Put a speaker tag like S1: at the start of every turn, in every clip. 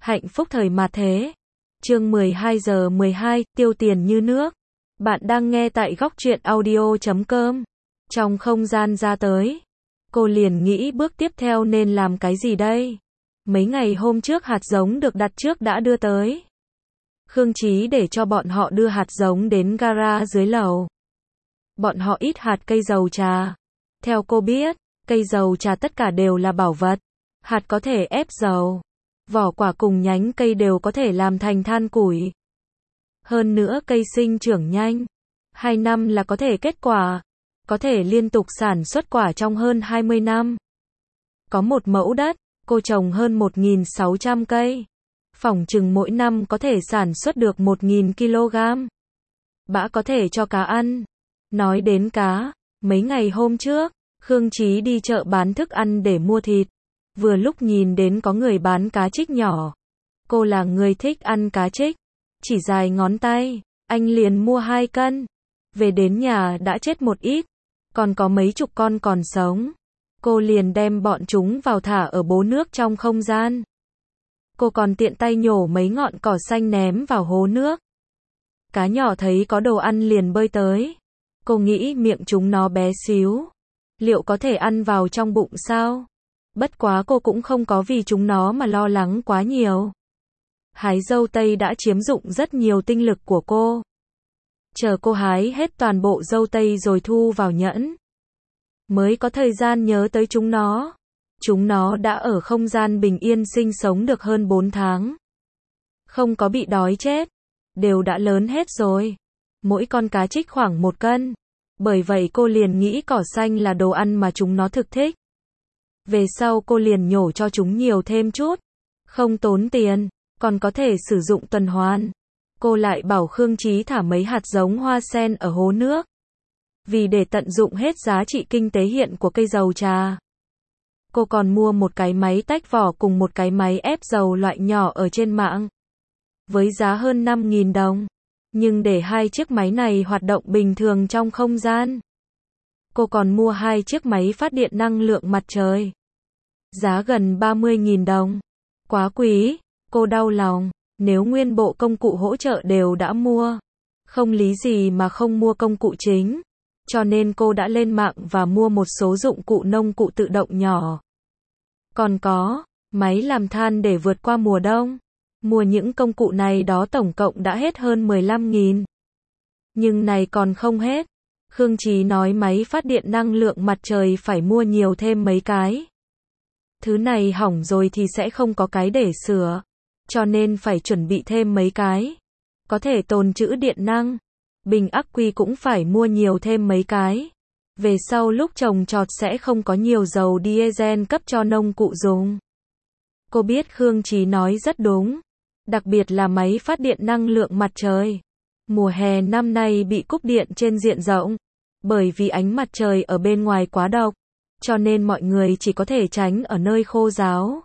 S1: Hạnh phúc thời mạt thế. Chương 12:12, tiêu tiền như nước. Bạn đang nghe tại góc truyện audio.com. Trong không gian ra tới, cô liền nghĩ bước tiếp theo nên làm cái gì đây? Mấy ngày hôm trước hạt giống được đặt trước đã đưa tới. Khương Chí để cho bọn họ đưa hạt giống đến gara dưới lầu. Bọn họ ít hạt cây dầu trà. Theo cô biết, cây dầu trà tất cả đều là bảo vật. Hạt có thể ép dầu. Vỏ quả cùng nhánh cây đều có thể làm thành than củi. Hơn nữa cây sinh trưởng nhanh. 2 năm là có thể kết quả. Có thể liên tục sản xuất quả trong hơn 20 năm. Có một mẫu đất, cô trồng hơn 1.600 cây. Phỏng chừng mỗi năm có thể sản xuất được 1.000 kg. Bã có thể cho cá ăn. Nói đến cá, mấy ngày hôm trước, Khương Chí đi chợ bán thức ăn để mua thịt. Vừa lúc nhìn đến có người bán cá trích nhỏ. Cô là người thích ăn cá trích. Chỉ dài ngón tay, anh liền mua 2 cân. Về đến nhà đã chết một ít. Còn có mấy chục con còn sống. Cô liền đem bọn chúng vào thả ở bố nước trong không gian. Cô còn tiện tay nhổ mấy ngọn cỏ xanh ném vào hố nước. Cá nhỏ thấy có đồ ăn liền bơi tới. Cô nghĩ miệng chúng nó bé xíu. Liệu có thể ăn vào trong bụng sao? Bất quá cô cũng không có vì chúng nó mà lo lắng quá nhiều. Hái dâu tây đã chiếm dụng rất nhiều tinh lực của cô. Chờ cô hái hết toàn bộ dâu tây rồi thu vào nhẫn. Mới có thời gian nhớ tới chúng nó. Chúng nó đã ở không gian bình yên sinh sống được hơn 4 tháng. Không có bị đói chết. Đều đã lớn hết rồi. Mỗi con cá trích khoảng 1 cân. Bởi vậy cô liền nghĩ cỏ xanh là đồ ăn mà chúng nó thực thích. Về sau cô liền nhổ cho chúng nhiều thêm chút. Không tốn tiền, còn có thể sử dụng tuần hoàn. Cô lại bảo Khương Chí thả mấy hạt giống hoa sen ở hố nước. Vì để tận dụng hết giá trị kinh tế hiện của cây dầu trà. Cô còn mua một cái máy tách vỏ cùng một cái máy ép dầu loại nhỏ ở trên mạng. Với giá hơn 5.000 đồng. Nhưng để 2 chiếc máy này hoạt động bình thường trong không gian. Cô còn mua 2 chiếc máy phát điện năng lượng mặt trời. Giá gần 30.000 đồng. Quá quý, cô đau lòng. Nếu nguyên bộ công cụ hỗ trợ đều đã mua. Không lý gì mà không mua công cụ chính. Cho nên cô đã lên mạng và mua một số dụng cụ nông cụ tự động nhỏ. Còn có, máy làm than để vượt qua mùa đông. Mua những công cụ này đó tổng cộng đã hết hơn 15.000. Nhưng này còn không hết. Khương Chí nói máy phát điện năng lượng mặt trời phải mua nhiều thêm mấy cái. Thứ này hỏng rồi thì sẽ không có cái để sửa. Cho nên phải chuẩn bị thêm mấy cái. Có thể tồn trữ điện năng. Bình ắc quy cũng phải mua nhiều thêm mấy cái. Về sau lúc trồng trọt sẽ không có nhiều dầu diesel cấp cho nông cụ dùng. Cô biết Khương Chí nói rất đúng. Đặc biệt là máy phát điện năng lượng mặt trời. Mùa hè năm nay bị cúp điện trên diện rộng. Bởi vì ánh mặt trời ở bên ngoài quá độc. Cho nên mọi người chỉ có thể tránh ở nơi khô ráo.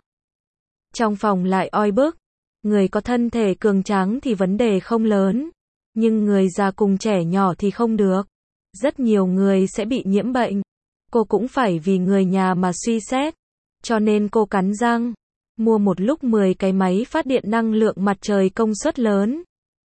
S1: Trong phòng lại oi bức. Người có thân thể cường tráng thì vấn đề không lớn. Nhưng người già cùng trẻ nhỏ thì không được. Rất nhiều người sẽ bị nhiễm bệnh. Cô cũng phải vì người nhà mà suy xét. Cho nên cô cắn răng. Mua một lúc 10 cái máy phát điện năng lượng mặt trời công suất lớn.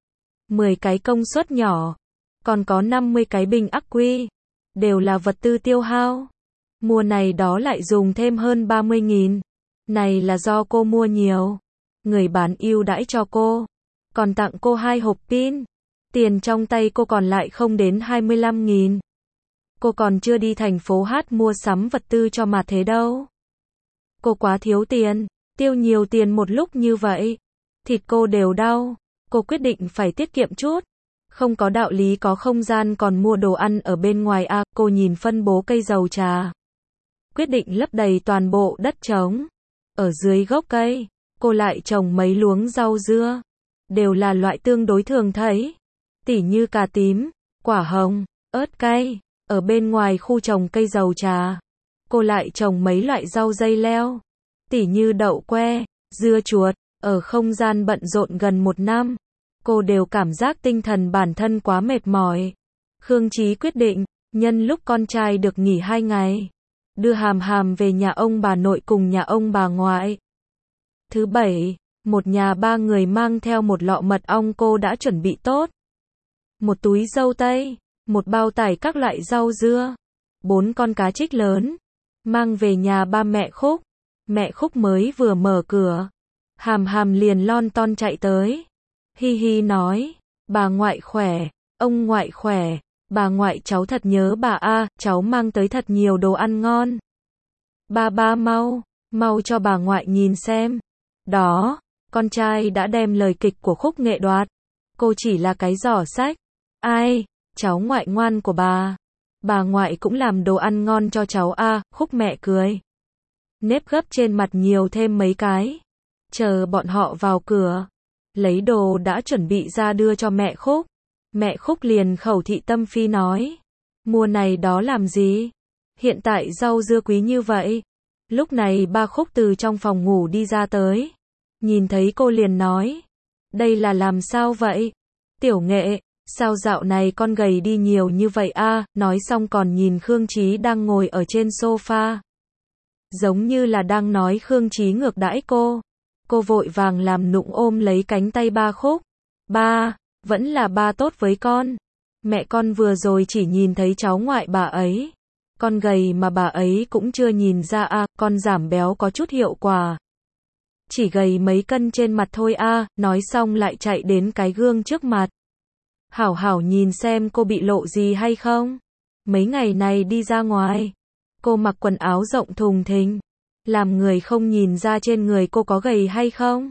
S1: 10 cái công suất nhỏ. Còn có 50 cái bình ắc quy. Đều là vật tư tiêu hao. Mùa này đó lại dùng thêm hơn 30.000. Này là do cô mua nhiều. Người bán ưu đãi cho cô. Còn tặng cô 2 hộp pin. Tiền trong tay cô còn lại không đến 25.000. Cô còn chưa đi thành phố Hát mua sắm vật tư cho mà thế đâu. Cô quá thiếu tiền. Tiêu nhiều tiền một lúc như vậy. Thịt cô đều đau. Cô quyết định phải tiết kiệm chút. Không có đạo lý có không gian còn mua đồ ăn ở bên ngoài à. Cô nhìn phân bố cây dầu trà. Quyết định lấp đầy toàn bộ đất trống. Ở dưới gốc cây, cô lại trồng mấy luống rau dưa. Đều là loại tương đối thường thấy. Tỉ như cà tím, quả hồng, ớt cay. Ở bên ngoài khu trồng cây dầu trà, cô lại trồng mấy loại rau dây leo. Tỉ như đậu que, dưa chuột. Ở không gian bận rộn gần 1 năm, cô đều cảm giác tinh thần bản thân quá mệt mỏi. Khương Chí quyết định, nhân lúc con trai được nghỉ 2 ngày, đưa Hàm Hàm về nhà ông bà nội cùng nhà ông bà ngoại. Thứ 7, Một nhà ba người mang theo một lọ mật ong cô đã chuẩn bị tốt. Một túi dâu tây, một bao tải các loại rau dưa, 4 con cá trích lớn, mang về nhà ba mẹ Khúc. Mẹ Khúc mới vừa mở cửa, Hàm Hàm liền lon ton chạy tới. Hi hi nói, bà ngoại khỏe, ông ngoại khỏe, bà ngoại cháu thật nhớ bà a, cháu mang tới thật nhiều đồ ăn ngon. Ba mau cho bà ngoại nhìn xem. Đó, con trai đã đem lời kịch của Khúc Nghệ đoạt. Cô chỉ là cái giỏ sách. Ai, cháu ngoại ngoan của bà. Bà ngoại cũng làm đồ ăn ngon cho cháu a, Khúc mẹ cười. Nếp gấp trên mặt nhiều thêm mấy cái. Chờ bọn họ vào cửa, lấy đồ đã chuẩn bị ra đưa cho mẹ Khúc. Mẹ Khúc liền khẩu thị tâm phi nói, mua này đó làm gì? Hiện tại rau dưa quý như vậy. Lúc này ba Khúc từ trong phòng ngủ đi ra tới. Nhìn thấy cô liền nói, đây là làm sao vậy? Tiểu Nghệ, sao dạo này con gầy đi nhiều như vậy a? Nói xong còn nhìn Khương Chí đang ngồi ở trên sofa. Giống như là đang nói Khương Chí ngược đãi cô. Cô vội vàng làm nũng ôm lấy cánh tay ba Khúc. Ba, vẫn là ba tốt với con. Mẹ con vừa rồi chỉ nhìn thấy cháu ngoại bà ấy. Con gầy mà bà ấy cũng chưa nhìn ra a, con giảm béo có chút hiệu quả. Chỉ gầy mấy cân trên mặt thôi a, nói xong lại chạy đến cái gương trước mặt. Hảo hảo nhìn xem cô bị lộ gì hay không. Mấy ngày này đi ra ngoài, cô mặc quần áo rộng thùng thình, làm người không nhìn ra trên người cô có gầy hay không.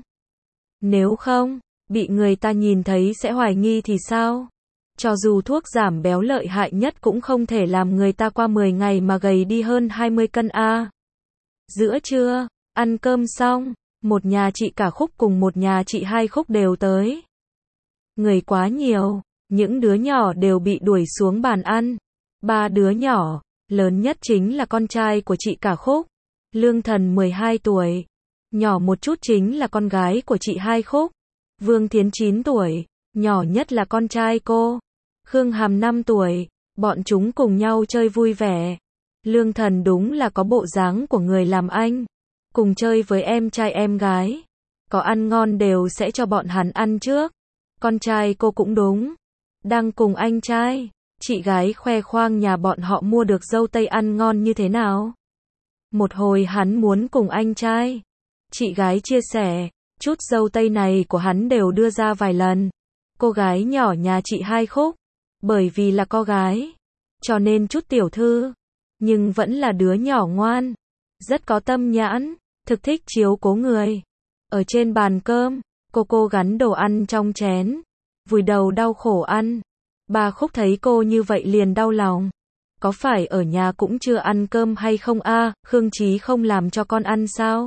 S1: Nếu không, bị người ta nhìn thấy sẽ hoài nghi thì sao? Cho dù thuốc giảm béo lợi hại nhất cũng không thể làm người ta qua 10 ngày mà gầy đi hơn 20 cân a. Giữa trưa, ăn cơm xong, một nhà chị cả Khúc cùng một nhà chị hai Khúc đều tới. Người quá nhiều, những đứa nhỏ đều bị đuổi xuống bàn ăn. 3 đứa nhỏ, lớn nhất chính là con trai của chị cả Khúc, Lương Thần 12 tuổi. Nhỏ một chút chính là con gái của chị hai Khúc, Vương Thiến 9 tuổi. Nhỏ nhất là con trai cô, Khương Hàm 5 tuổi. Bọn chúng cùng nhau chơi vui vẻ. Lương Thần đúng là có bộ dáng của người làm anh. Cùng chơi với em trai em gái. Có ăn ngon đều sẽ cho bọn hắn ăn trước. Con trai cô cũng đúng. Đang cùng anh trai, chị gái khoe khoang nhà bọn họ mua được dâu tây ăn ngon như thế nào. Một hồi hắn muốn cùng anh trai. Chị gái chia sẻ, chút dâu tây này của hắn đều đưa ra vài lần. Cô gái nhỏ nhà chị hai Khúc, bởi vì là con gái, cho nên chút tiểu thư, nhưng vẫn là đứa nhỏ ngoan, rất có tâm nhãn, thực thích chiếu cố người. Ở trên bàn cơm, cô gắn đồ ăn trong chén, vùi đầu đau khổ ăn. Bà Khúc thấy cô như vậy liền đau lòng. Có phải ở nhà cũng chưa ăn cơm hay không a? Khương Chí không làm cho con ăn sao?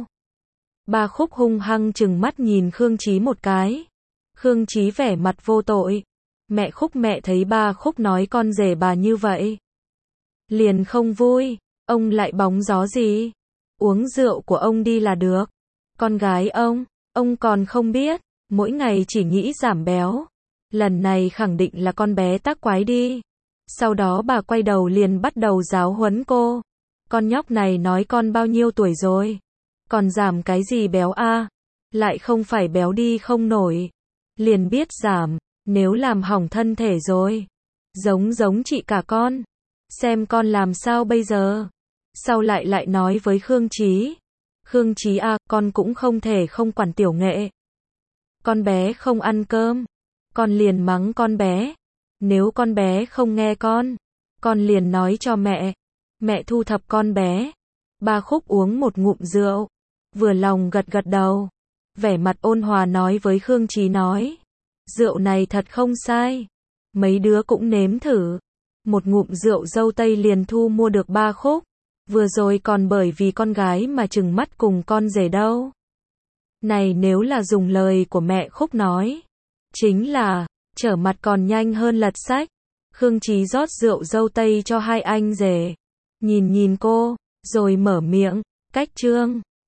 S1: Bà Khúc hung hăng trừng mắt nhìn Khương Chí một cái. Khương Chí vẻ mặt vô tội. Mẹ Khúc mẹ thấy bà Khúc nói con rể bà như vậy, liền không vui. Ông lại bóng gió gì? Uống rượu của ông đi là được. Con gái ông còn không biết, mỗi ngày chỉ nghĩ giảm béo. Lần này khẳng định là con bé tác quái đi. Sau đó bà quay đầu liền bắt đầu giáo huấn cô. Con nhóc này nói con bao nhiêu tuổi rồi? Còn giảm cái gì béo a? Lại không phải béo đi không nổi. Liền biết giảm, nếu làm hỏng thân thể rồi. Giống chị cả con. Xem con làm sao bây giờ? Sau lại nói với Khương Chí. Khương Chí a, con cũng không thể không quản Tiểu Nghệ. Con bé không ăn cơm, con liền mắng con bé. Nếu con bé không nghe con liền nói cho mẹ thu thập con bé. Bà Khúc uống một ngụm rượu, vừa lòng gật đầu, vẻ mặt ôn hòa nói với Khương Chí nói, rượu này thật không sai, mấy đứa cũng nếm thử. Một ngụm rượu dâu tây liền thu mua được ba Khúc, vừa rồi còn bởi vì con gái mà trừng mắt cùng con rể đâu. Này nếu là dùng lời của mẹ Khúc nói, chính là trở mặt còn nhanh hơn lật sách. Khương Chí rót rượu dâu tây cho hai anh rể, nhìn cô, rồi mở miệng, cách trương.